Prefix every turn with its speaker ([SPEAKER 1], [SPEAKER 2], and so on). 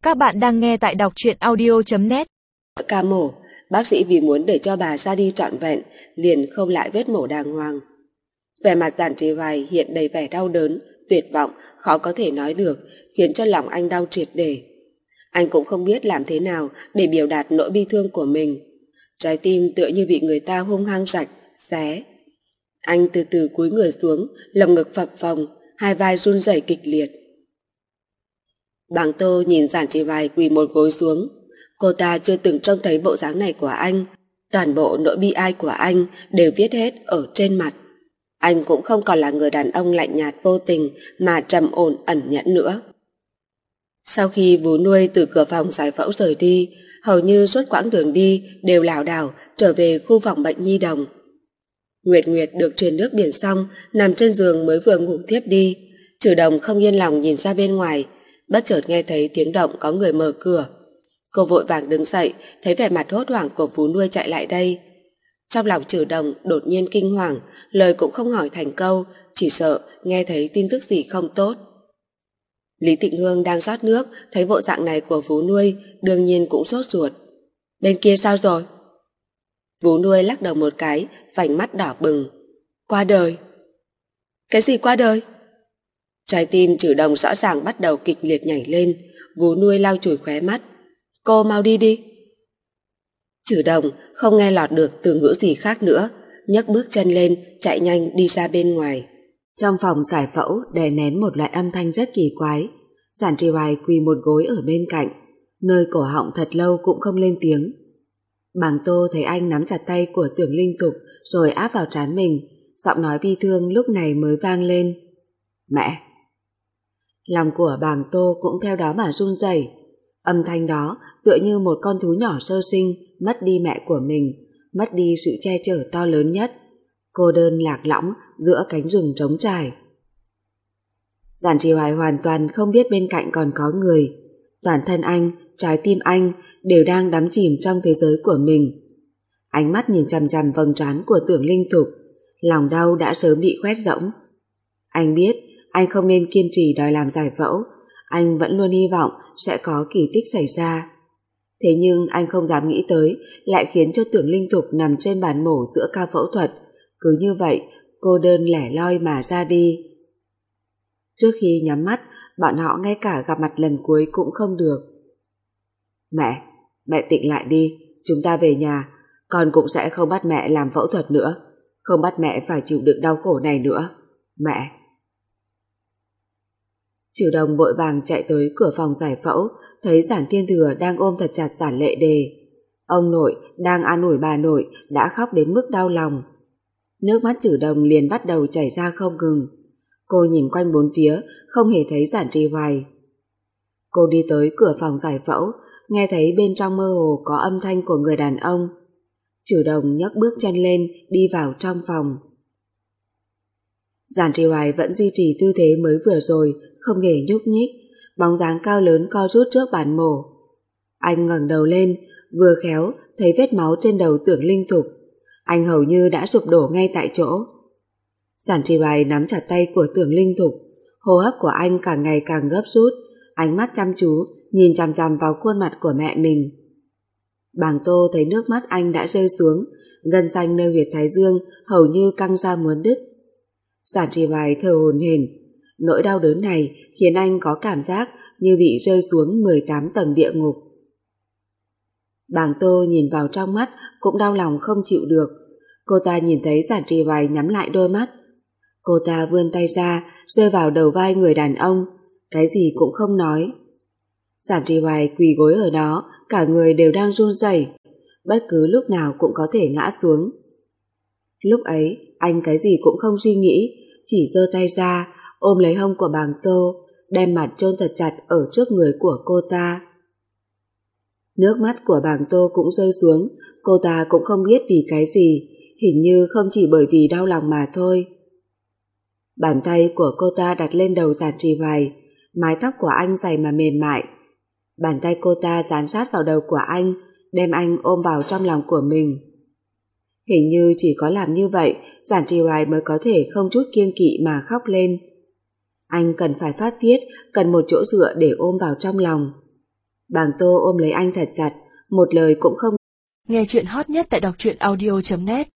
[SPEAKER 1] Các bạn đang nghe tại đọc truyện audio.net.
[SPEAKER 2] Ca mổ, bác sĩ vì muốn để cho bà ra đi trọn vẹn, liền không lại vết mổ đàng hoàng. Vẻ mặt Giản Trì Hoài hiện đầy vẻ đau đớn, tuyệt vọng, khó có thể nói được, khiến cho lòng anh đau triệt để. Anh cũng không biết làm thế nào để biểu đạt nỗi bi thương của mình. Trái tim tựa như bị người ta hung hăng rạch, xé. Anh từ từ cúi người xuống, lồng ngực phập phồng, hai vai run rẩy kịch liệt. Bàng Tô nhìn Giản Trì Hoài quỳ một gối xuống. Cô ta chưa từng trông thấy bộ dáng này của anh. Toàn bộ nỗi bi ai của anh đều viết hết ở trên mặt. Anh cũng không còn là người đàn ông lạnh nhạt vô tình mà trầm ổn ẩn nhẫn nữa. Sau khi vú nuôi từ cửa phòng giải phẫu rời đi, hầu như suốt quãng đường đi đều lảo đảo trở về khu phòng bệnh nhi đồng. Nguyệt Nguyệt được truyền nước biển xong, nằm trên giường mới vừa ngủ thiếp đi. Trừ Đồng không yên lòng nhìn ra bên ngoài, bất chợt nghe thấy tiếng động có người mở cửa. Cô vội vàng đứng dậy, thấy vẻ mặt hốt hoảng của vú nuôi chạy lại đây. Trong lòng Trừ Đồng đột nhiên kinh hoàng, lời cũng không hỏi thành câu, chỉ sợ nghe thấy tin tức gì không tốt. Lý Tịnh Hương đang rót nước, thấy bộ dạng này của vú nuôi, đương nhiên cũng sốt ruột. Bên kia sao rồi? Vú nuôi lắc đầu một cái, vành mắt đỏ bừng. Qua đời. Cái gì qua đời? Trái tim Trừ Đồng rõ ràng bắt đầu kịch liệt nhảy lên. Vú nuôi lau chùi khóe mắt. Cô mau đi đi. Trừ Đồng không nghe lọt được từ ngữ gì khác nữa, nhấc bước chân lên, chạy nhanh đi ra bên ngoài. Trong phòng giải phẫu đè nén một loại âm thanh rất kỳ quái. Giản Trì Hoài quỳ một gối ở bên cạnh, nơi cổ họng thật lâu cũng không lên tiếng. Bàng Tô thấy anh nắm chặt tay của Tưởng Linh Tục rồi áp vào trán mình, giọng nói bi thương lúc này mới vang lên. Mẹ! Lòng của Bàng Tô cũng theo đó mà run rẩy. Âm thanh đó tựa như một con thú nhỏ sơ sinh mất đi mẹ của mình, mất đi sự che chở to lớn nhất, cô đơn lạc lõng giữa cánh rừng trống trải. Giản Trì Hoài hoàn toàn không biết bên cạnh còn có người. Toàn thân anh, trái tim anh đều đang đắm chìm trong thế giới của mình. Ánh mắt nhìn chằm chằm vầng trán của Tưởng Linh Tục, lòng đau đã sớm bị khoét rỗng. Anh biết anh không nên kiên trì đòi làm giải phẫu, anh vẫn luôn hy vọng sẽ có kỳ tích xảy ra. Thế nhưng anh không dám nghĩ tới lại khiến cho Tưởng Linh Tục nằm trên bàn mổ giữa ca phẫu thuật, cứ như vậy cô đơn lẻ loi mà ra đi. Trước khi nhắm mắt, bọn họ ngay cả gặp mặt lần cuối cũng không được. Mẹ tỉnh lại đi, chúng ta về nhà, con cũng sẽ không bắt mẹ làm phẫu thuật nữa, không bắt mẹ phải chịu đựng đau khổ này nữa. Mẹ! Trừ Đồng vội vàng chạy tới cửa phòng giải phẫu, thấy Giản Thiên Thừa đang ôm thật chặt Giản Lệ Đề. Ông nội đang an ủi bà nội đã khóc đến mức đau lòng. Nước mắt Trừ Đồng liền bắt đầu chảy ra không ngừng. Cô nhìn quanh bốn phía, không hề thấy Giản Trì Hoài. Cô đi tới cửa phòng giải phẫu, nghe thấy bên trong mơ hồ có âm thanh của người đàn ông. Trừ Đồng nhấc bước chân lên, đi vào trong phòng. Giản Trì Hoài vẫn duy trì tư thế mới vừa rồi, không hề nhúc nhích, bóng dáng cao lớn co rút trước bàn mổ. Anh ngẩng đầu lên, vừa khéo thấy vết máu trên đầu Tưởng Linh Tục. Anh hầu như đã sụp đổ ngay tại chỗ. Giản Trì Hoài nắm chặt tay của Tưởng Linh Tục, hô hấp của anh càng ngày càng gấp rút, ánh mắt chăm chú nhìn chằm chằm vào khuôn mặt của mẹ mình. Bàng Tô thấy nước mắt anh đã rơi xuống, gân xanh nơi huyệt thái dương hầu như căng ra muốn đứt. Giản Trì Hoài thở hổn hển, nỗi đau đớn này khiến anh có cảm giác như bị rơi xuống 18 tầng địa ngục. Bàng Tô nhìn vào trong mắt cũng đau lòng không chịu được. Cô ta nhìn thấy Giản Trì Hoài nhắm lại đôi mắt. Cô ta vươn tay ra, rơi vào đầu vai người đàn ông, cái gì cũng không nói. Giản Trì Hoài quỳ gối ở đó, cả người đều đang run rẩy, bất cứ lúc nào cũng có thể ngã xuống. Lúc ấy, anh cái gì cũng không suy nghĩ, chỉ giơ tay ra, ôm lấy hông của Bàng Tô, đem mặt chôn thật chặt ở trước người của cô ta. Nước mắt của Bàng Tô cũng rơi xuống, cô ta cũng không biết vì cái gì, hình như không chỉ bởi vì đau lòng mà thôi. Bàn tay của cô ta đặt lên đầu Giản Trì Hoài, mái tóc của anh dày mà mềm mại. Bàn tay cô ta dán sát vào đầu của anh, đem anh ôm vào trong lòng của mình. Hình như chỉ có làm như vậy, Giản Trì Hoài mới có thể không chút kiêng kỵ mà khóc lên. Anh cần phải phát tiết, cần một chỗ dựa để ôm vào trong lòng. Bàng Tô ôm lấy anh thật chặt, một lời cũng không.
[SPEAKER 1] Nghe chuyện hot nhất tại đọc truyện audio.net